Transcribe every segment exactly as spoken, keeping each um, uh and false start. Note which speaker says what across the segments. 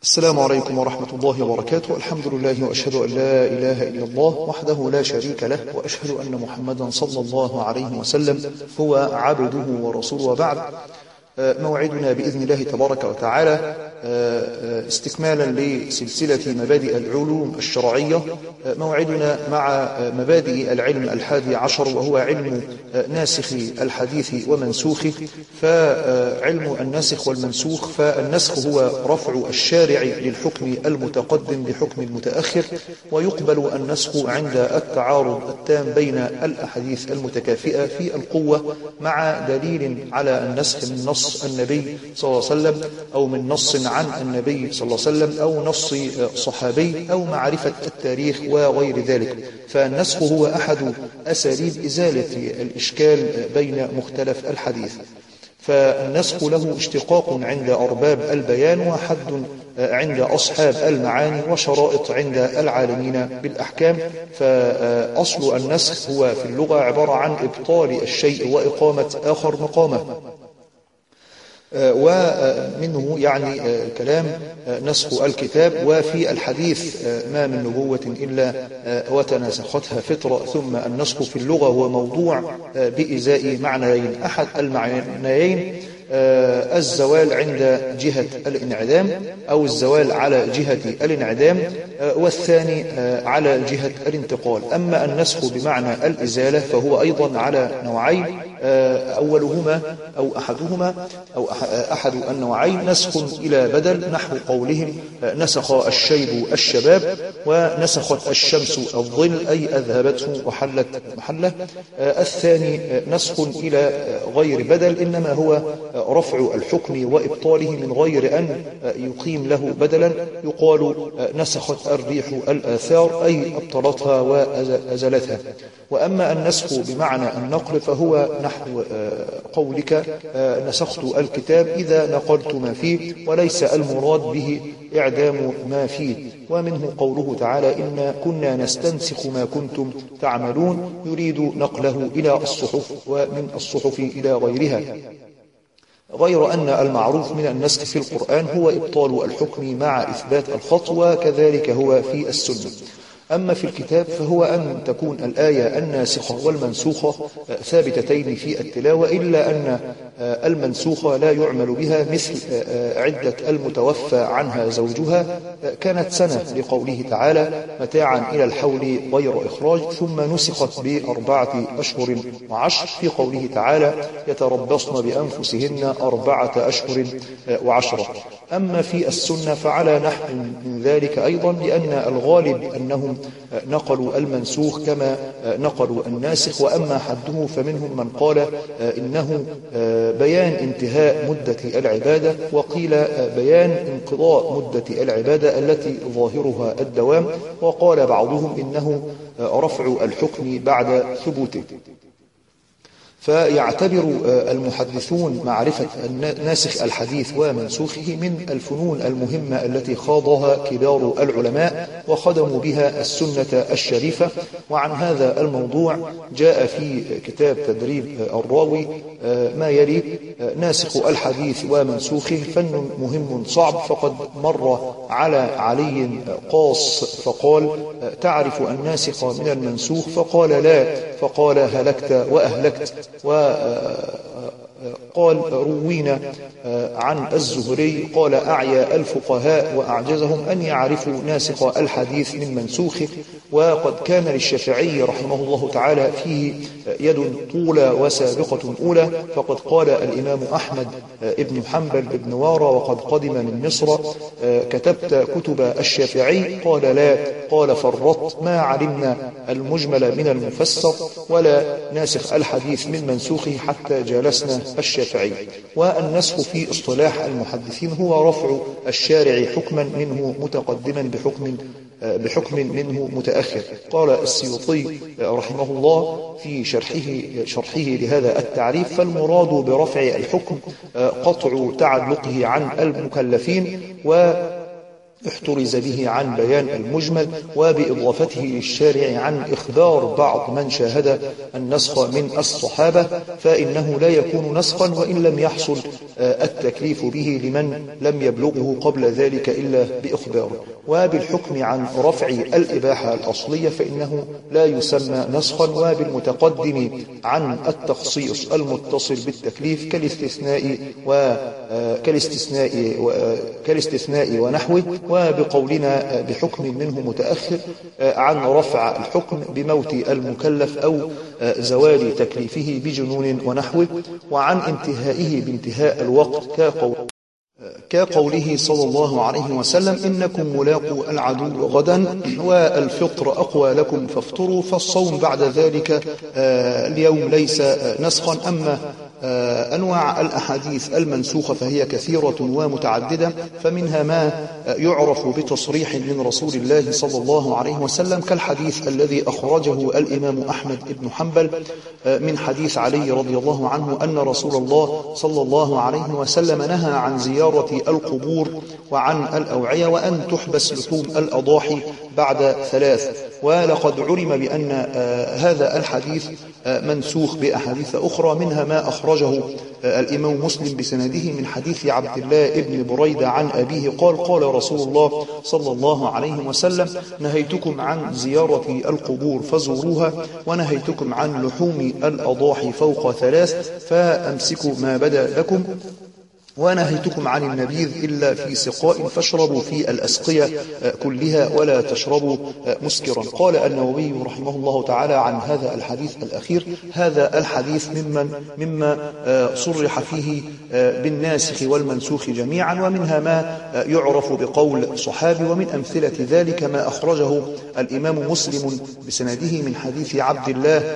Speaker 1: السلام عليكم ورحمة الله وبركاته. الحمد لله وأشهد أن لا إله إلا الله وحده لا شريك له، وأشهد أن محمدا صلى الله عليه وسلم هو عبده ورسوله، وبعد. موعدنا بإذن الله تبارك وتعالى استكمالا لسلسلة مبادئ العلوم الشرعية، موعدنا مع مبادئ العلم الحادي عشر، وهو علم ناسخ الحديث ومنسوخه. فعلم الناسخ والمنسوخ، فالنسخ هو رفع الشارع للحكم المتقدم بحكم المتأخر، ويقبل النسخ عند التعارض التام بين الأحاديث المتكافئة في القوة مع دليل على النسخ من نص النبي صلى الله عليه وسلم، أو من نص عن النبي صلى الله عليه وسلم، أو نص صحابي، أو معرفة التاريخ وغير ذلك. فالنسخ هو أحد أساليب إزالة الإشكال بين مختلف الحديث. فالنسخ له اشتقاق عند أرباب البيان، وحد عند أصحاب المعاني، وشرائط عند العالمين بالأحكام. فأصل النسخ هو في اللغة عبارة عن إبطال الشيء وإقامة آخر مقامه، ومنه يعني كلام نسخ الكتاب. وفي الحديث ما من نبوة إلا وتناسختها فطرة. ثم النسخ في اللغة هو موضوع بإزاء معنيين، أحد المعنيين الزوال عند جهة الانعدام، أو الزوال على جهة الانعدام، والثاني على جهة الانتقال. أما النسخ بمعنى الإزالة فهو أيضا على نوعين، أولهما أو أحدهما أو أحد النوعين نسخ إلى بدل، نحو قولهم نسخ الشيب الشباب، ونسخت الشمس الظل، أي أذهبته وحلت محله. الثاني نسخ إلى غير بدل، إنما هو رفع الحكم وإبطاله من غير أن يقيم له بدلا. يقال نسخت الريح الآثار، أي أبطلتها وأزلتها. وأما النسخ بمعنى النقل فهو نحو قولك نسخت الكتاب إذا نقلت ما فيه، وليس المراد به إعدام ما فيه. ومنه قوله تعالى إنا كنا نستنسخ ما كنتم تعملون، يريد نقله إلى الصحف، ومن الصحف إلى غيرها. غير أن المعروف من النسخ في القرآن هو إبطال الحكم مع إثبات الخط، وكذلك هو في السنة. أما في الكتاب فهو أن تكون الآية الناسخة والمنسوخة ثابتتين في التلاوة، إلا أن المنسوخة لا يعمل بها، مثل عدة المتوفى عنها زوجها كانت سنة، لقوله تعالى متاعا إلى الحول غير إخراج، ثم نسخت بأربعة أشهر وعشر، في قوله تعالى يتربصن بأنفسهن أربعة أشهر وعشرة. أما في السنة فعلى نحو من ذلك أيضا، لأن الغالب أنهم نقلوا المنسوخ كما نقلوا الناسخ. وأما حده فمنهم من قال إنه بيان انتهاء مدة العبادة، وقيل بيان انقضاء مدة العبادة التي ظاهرها الدوام، وقال بعضهم إنه رفع الحكم بعد ثبوته. فيعتبر المحدثون معرفة ناسخ الحديث ومنسوخه من الفنون المهمة التي خاضها كبار العلماء وخدموا بها السنة الشريفة. وعن هذا الموضوع جاء في كتاب تدريب الراوي ما يلي: ناسخ الحديث ومنسوخه فن مهم صعب، فقد مر على علي قاص فقال تعرف الناسخ من المنسوخ؟ فقال لا، فقال هلكت وأهلكت. وقال روينا عن الزهري قال أعيا الفقهاء وأعجزهم أن يعرفوا ناسخ الحديث من منسوخه. وقد كان للشافعي رحمه الله تعالى فيه يد طولى وسابقة أولى، فقد قال الإمام أحمد ابن حنبل ابن وارى وقد قدم من مصر كتبت كتب الشافعي؟ قال لا، قال فرطت، ما علمنا المجمل من المفسر ولا ناسخ الحديث من منسوخه حتى جالسنا الشافعي. والنسخ في اصطلاح المحدثين هو رفع الشارع حكما منه متقدما بحكم بحكم منه متأخر. قال السيوطي رحمه الله في شرحه شرحه لهذا التعريف: فالمراد برفع الحكم قطع تعلقه عن المكلفين، و احترز به عن بيان المجمل، وبإضافته للشارع عن إخبار بعض من شاهد النسخ من الصحابة، فإنه لا يكون نسخا وإن لم يحصل التكليف به لمن لم يبلغه قبل ذلك إلا بإخباره. وبالحكم عن رفع الإباحة الأصلية فإنه لا يسمى نسخا، وبالمتقدم عن التخصيص المتصل بالتكليف كالاستثناء وكالاستثناء كالاستثناء ونحوه. وبقولنا بحكم منه متأخر عن رفع الحكم بموت المكلف أو زوال تكليفه بجنون ونحوه، وعن انتهائه بانتهاء الوقت كقول كقوله صلى الله عليه وسلم: إنكم ملاقوا العدو غدا والفطر أقوى لكم فافطروا، فالصوم بعد ذلك اليوم ليس نسخا. أما أنواع الأحاديث المنسوخة فهي كثيرة ومتعددة، فمنها ما يعرف بتصريح من رسول الله صلى الله عليه وسلم كالحديث الذي أخرجه الإمام أحمد بن حنبل من حديث علي رضي الله عنه أن رسول الله صلى الله عليه وسلم نهى عن زيارة القبور وعن الأوعية وأن تحبس لحوم الأضاحي بعد ثلاث. ولقد علم بأن هذا الحديث منسوخ بأحاديث أخرى، منها ما أخرجه الإمام مسلم بسنده من حديث عبد الله ابن بريدة عن أبيه قال: قال رسول الله صلى الله عليه وسلم: نهيتكم عن زيارة القبور فزوروها، ونهيتكم عن لحوم الأضاحي فوق ثلاث فأمسكوا ما بدا لكم، ونهيتكم عن النبيذ إلا في سقاء فاشربوا في الأسقية كلها ولا تشربوا مسكرا. قال النووي رحمه الله تعالى عن هذا الحديث الأخير: هذا الحديث ممن مما صرح فيه بالناسخ والمنسوخ جميعا، ومنها ما يعرف بقول صحابي، ومن أمثلة ذلك ما أخرجه الإمام مسلم بسنده من حديث عبد الله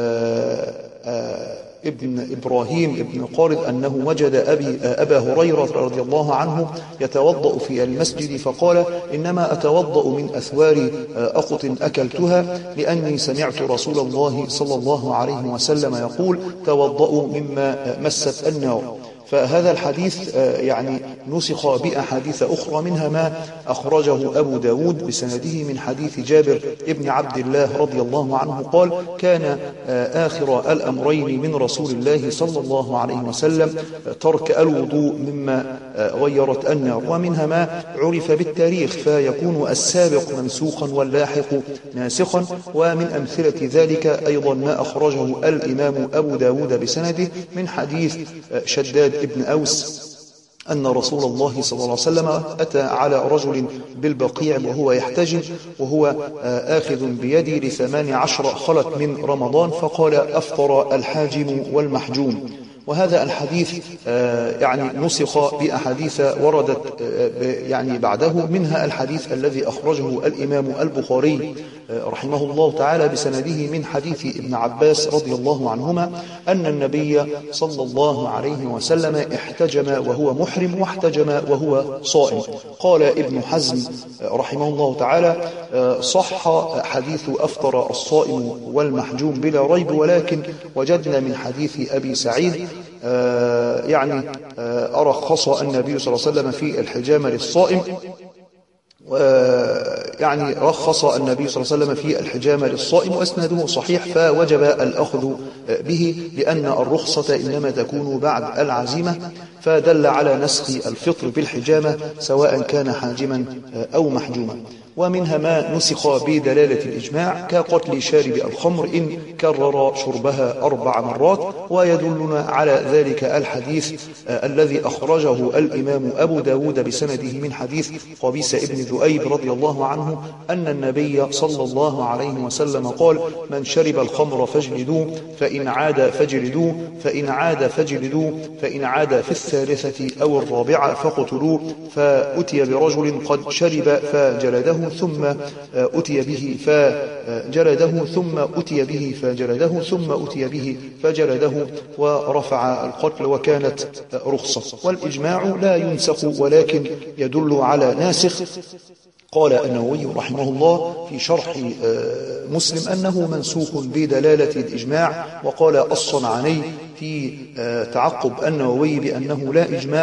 Speaker 1: ابن إبراهيم ابن قارد أنه وجد أبي أبا هريرة رضي الله عنه يتوضأ في المسجد فقال: إنما أتوضأ من أثوار أقط أكلتها، لأني سمعت رسول الله صلى الله عليه وسلم يقول: توضأوا مما مست النار. فهذا الحديث يعني نسخ بأحاديث أخرى، منها ما أخرجه أبو داود بسنده من حديث جابر ابن عبد الله رضي الله عنه قال: كان آخر الأمرين من رسول الله صلى الله عليه وسلم ترك الوضوء مما غيرت النار. ومنها ما عرف بالتاريخ فيكون السابق منسوخا واللاحق ناسخا. ومن أمثلة ذلك أيضا ما أخرجه الإمام أبو داود بسنده من حديث شداد ابن أوس أن رسول الله صلى الله عليه وسلم أتى على رجل بالبقيع وهو يحتجم وهو آخذ بيدي لثمان عشر خلت من رمضان، فقال: أفطر الحاجم والمحجوم. وهذا الحديث يعني نسخ بأحاديث وردت يعني بعده، منها الحديث الذي أخرجه الإمام البخاري رحمه الله تعالى بسنده من حديث ابن عباس رضي الله عنهما أن النبي صلى الله عليه وسلم احتجم وهو محرم واحتجم وهو صائم. قال ابن حزم رحمه الله تعالى: صح حديث أفطر الصائم والمحجوم بلا ريب، ولكن وجدنا من حديث أبي سعيد آه يعني آه أرخص النبي صلى الله عليه وسلم في الحجامة للصائم، يعني رخص النبي صلى الله عليه وسلم في الحجامة للصائم، وأسناده صحيح، فوجب الأخذ به، لأن الرخصة إنما تكون بعد العزيمة، فدل على نسخ الفطر بالحجامة سواء كان حاجما أو محجوما. ومنها ما نسخ بدلالة الإجماع كقتل شارب الخمر إن كرر شربها أربع مرات. ويدلنا على ذلك الحديث الذي أخرجه الإمام أبو داود بسنده من حديث قبيس ابن ذؤيب رضي الله عنه أن النبي صلى الله عليه وسلم قال: من شرب الخمر فاجلدوه، فإن عاد فاجلدوه، فإن عاد فاجلدوه، فإن عاد في الثالثة أو الرابعة فاقتلوه. فأتي برجل قد شرب فجلده ثم أتي به فجلده ثم أتي به فجلده ثم أتي به فجلده ورفع القتل، وكانت رخصة. والإجماع لا ينسخ ولكن يدل على ناسخ. قال النووي رحمه الله في شرح مسلم أنه منسوخ بدلالة الإجماع. وقال الصنعاني في تعقب النووي بأنه لا إجماع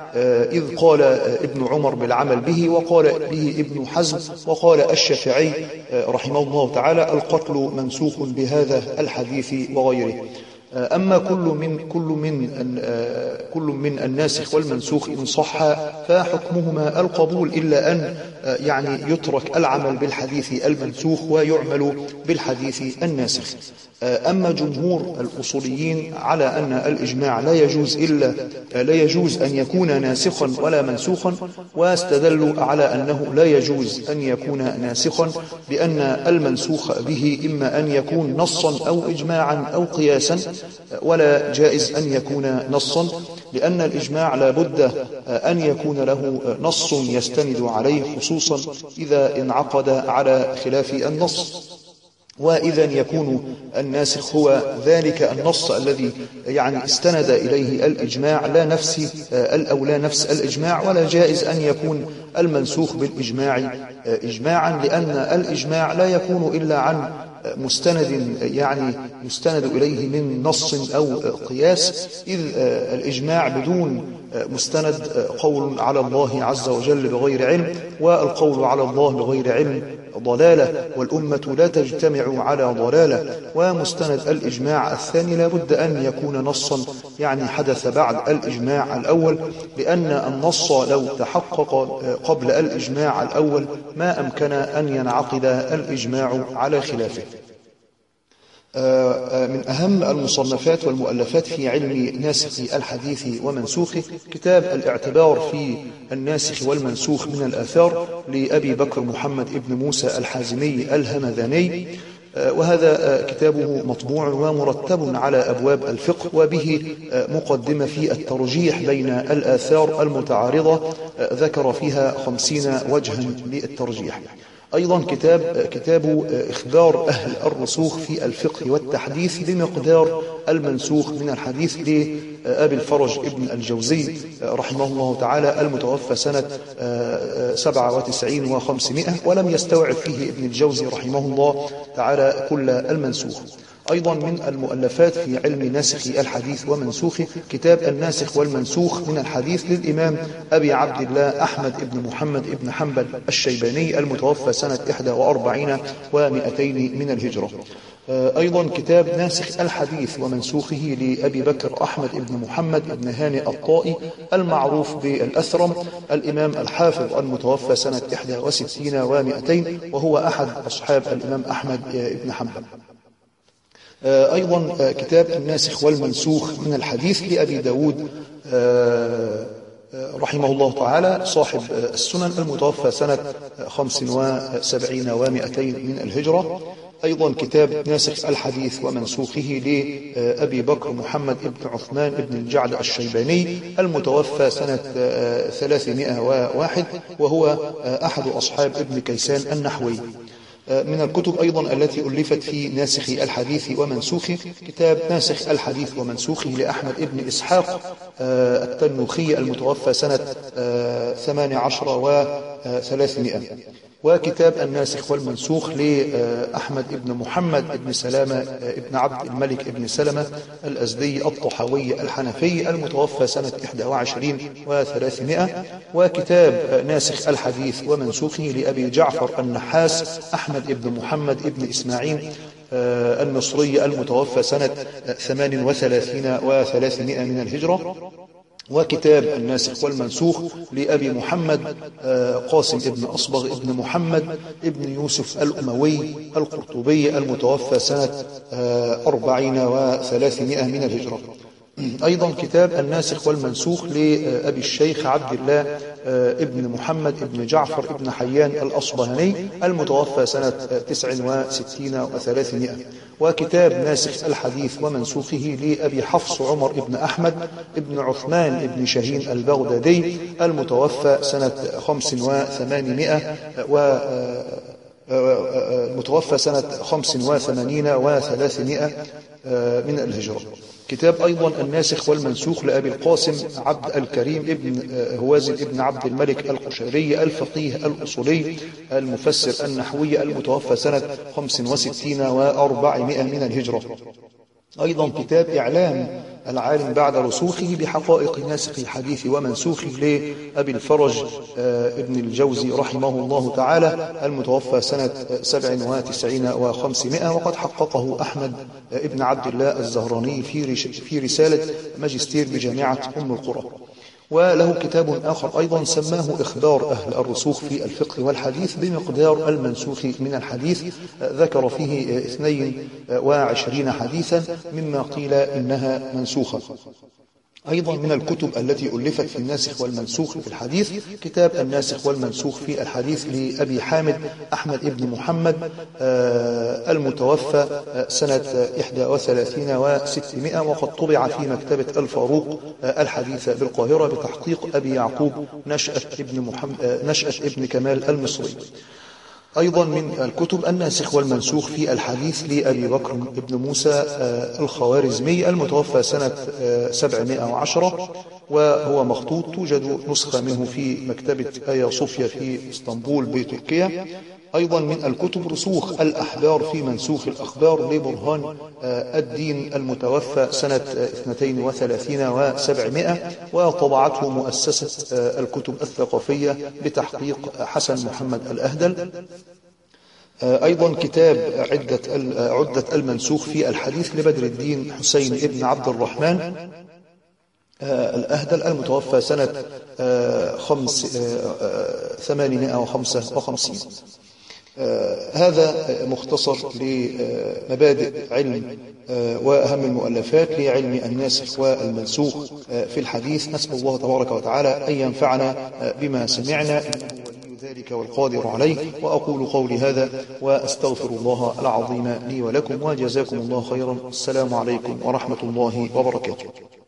Speaker 1: إذ قال ابن عمر بالعمل به، وقال به ابن حزم، وقال الشافعي رحمه الله تعالى القتل منسوخ بهذا الحديث وغيره. أما كل من كل من كل من الناسخ والمنسوخ إن صح فحكمهما القبول، إلا أن يعني يترك العمل بالحديث المنسوخ ويعمل بالحديث الناسخ. أما جمهور الأصوليين على أن الإجماع لا يجوز إلا لا يجوز أن يكون ناسخا ولا منسوخا، واستدلوا على أنه لا يجوز أن يكون ناسخا بأن المنسوخ به إما أن يكون نصا أو إجماعا أو قياسا، ولا جائز أن يكون نصا، لأن الإجماع لا بد أن يكون له نص يستند عليه، خصوصا إذا انعقد على خلاف النص. وإذا يكون الناسخ هو ذلك النص الذي يعني استند إليه الإجماع لا نفس أو لا نفس الإجماع، ولا جائز أن يكون المنسوخ بالإجماع إجماعا، لأن الإجماع لا يكون إلا عن مستند يعني يستند إليه من نص أو قياس، إذ الإجماع بدون مستند قول على الله عز وجل بغير علم، والقول على الله بغير علم ضلالة، والأمة لا تجتمع على ضلالة. ومستند الإجماع الثاني لا بد أن يكون نصا يعني حدث بعد الإجماع الأول، لأن النص لو تحقق قبل الإجماع الأول ما أمكن أن ينعقد الإجماع على خلافه. من أهم المصنفات والمؤلفات في علم ناسخ الحديث ومنسوخه كتاب الاعتبار في الناسخ والمنسوخ من الآثار لأبي بكر محمد ابن موسى الحازمي الهمذاني، وهذا كتابه مطبوع ومرتب على أبواب الفقه، وبه مقدمة في الترجيح بين الآثار المتعارضة ذكر فيها خمسين وجها للترجيح. أيضا كتاب كتاب إخبار أهل الرسوخ في الفقه والتحديث بمقدار المنسوخ من الحديث لأبي الفرج ابن الجوزي رحمه الله تعالى المتوفى سنة سبعة وتسعين وخمسمائة، ولم يستوعب فيه ابن الجوزي رحمه الله تعالى كل المنسوخ. أيضا من المؤلفات في علم ناسخ الحديث ومنسوخه كتاب الناسخ والمنسوخ من الحديث للإمام أبي عبد الله أحمد بن محمد بن حنبل الشيباني المتوفى سنة إحدى وأربعين ومئتين من الهجرة. أيضا كتاب ناسخ الحديث ومنسوخه لأبي بكر أحمد بن محمد بن هانئ الطائي المعروف بالأثرم الإمام الحافظ المتوفى سنة إحدى وستين ومئتين، وهو أحد أصحاب الإمام أحمد بن حنبل. أيضا كتاب الناسخ والمنسوخ من الحديث لأبي داود رحمه الله تعالى صاحب السنن المتوفى سنة خمس وسبعين ومئتين من الهجرة. أيضا كتاب ناسخ الحديث ومنسوخه لأبي بكر محمد بن عثمان بن الجعد الشيباني المتوفى سنة ثلاثمائة وواحد، وهو أحد أصحاب ابن كيسان النحوي. من الكتب أيضا التي ألفت في ناسخ الحديث ومنسوخه كتاب ناسخ الحديث ومنسوخه لأحمد ابن إسحاق التنوخي المتوفى سنة ثمان عشر وثلاثمائة، وكتاب الناسخ والمنسوخ لأحمد ابن محمد ابن سلامة ابن عبد الملك ابن سلمة الأزدي الطحاوي الحنفي المتوفى سنة إحدى وعشرين وثلاثمائة، وكتاب ناسخ الحديث ومنسوخه لأبي جعفر النحاس أحمد ابن محمد ابن إسماعيل المصري المتوفى سنة ثمان وثلاثين وثلاثمائة من الهجرة، وكتاب الناسخ والمنسوخ لأبي محمد قاسم ابن أصبغ ابن محمد ابن يوسف الأموي القرطبي المتوفى سنة أربعين وثلاثمائة من الهجرة. أيضا كتاب الناسخ والمنسوخ لأبي الشيخ عبد الله ابن محمد ابن جعفر ابن حيان الأصبهاني المتوفى سنة تسع وستين وثلاثمائة، وكتاب ناسخ الحديث ومنسوخه لأبي حفص عمر ابن أحمد ابن عثمان ابن شاهين البغدادي المتوفى سنة خمس وثمانمائة و المتوفى سنة خمس وثمانين وثلاثمائة من الهجرة. كتاب أيضا الناسخ والمنسوخ لأبي القاسم عبد الكريم ابن هوازن ابن عبد الملك القشيري الفقيه الأصولي المفسر النحوي المتوفى سنة خمس وستين وأربعمائة من الهجرة. أيضا كتاب إعلام العالم بعد رسوخه بحقائق ناسخ الحديث ومنسوخه لأبي الفرج ابن الجوزي رحمه الله تعالى المتوفى سنة سبع وتسعين وخمسمائة، وقد حققه أحمد ابن عبد الله الزهراني في رسالة ماجستير بجامعة أم القرى. وله كتاب آخر أيضا سماه إخبار أهل الرسوخ في الفقه والحديث بمقدار المنسوخ من الحديث، ذكر فيه اثنين وعشرين حديثا مما قيل إنها منسوخة. أيضا من الكتب التي ألفت في الناسخ والمنسوخ في الحديث كتاب الناسخ والمنسوخ في الحديث لأبي حامد أحمد ابن محمد المتوفى سنة إحدى وثلاثين وستمائة، وقد طبع في مكتبة الفاروق الحديثة بالقاهرة بتحقيق أبي يعقوب نشأة ابن, محمد نشأة ابن كمال المصري. أيضا من الكتب الناسخ والمنسوخ في الحديث لأبي بكر بن موسى الخوارزمي المتوفى سنة سبعمائة وعشرة، وهو مخطوط، توجد نسخة منه في مكتبة آيا صوفيا في اسطنبول بتركيا. أيضا من الكتب رسوخ الأحبار في منسوخ الأخبار لبرهان الدين المتوفى سنة اثنتين وثلاثين وسبعمائة، وطبعته مؤسسة الكتب الثقافية بتحقيق حسن محمد الأهدل. أيضا كتاب عدة عدة المنسوخ في الحديث لبدر الدين حسين ابن عبد الرحمن الأهدل المتوفى سنة خمس ثمانمائة وخمسة وخمسين. آه هذا مختصر لمبادئ علم آه وأهم المؤلفات لعلم الناسخ والمنسوخ آه في الحديث. نسأل الله تبارك وتعالى أن ينفعنا آه بما سمعنا، إنه ولي ذلك والقادر عليه. وأقول قولي هذا وأستغفر الله العظيم لي ولكم، وجزاكم الله خيرا. السلام عليكم ورحمة الله وبركاته.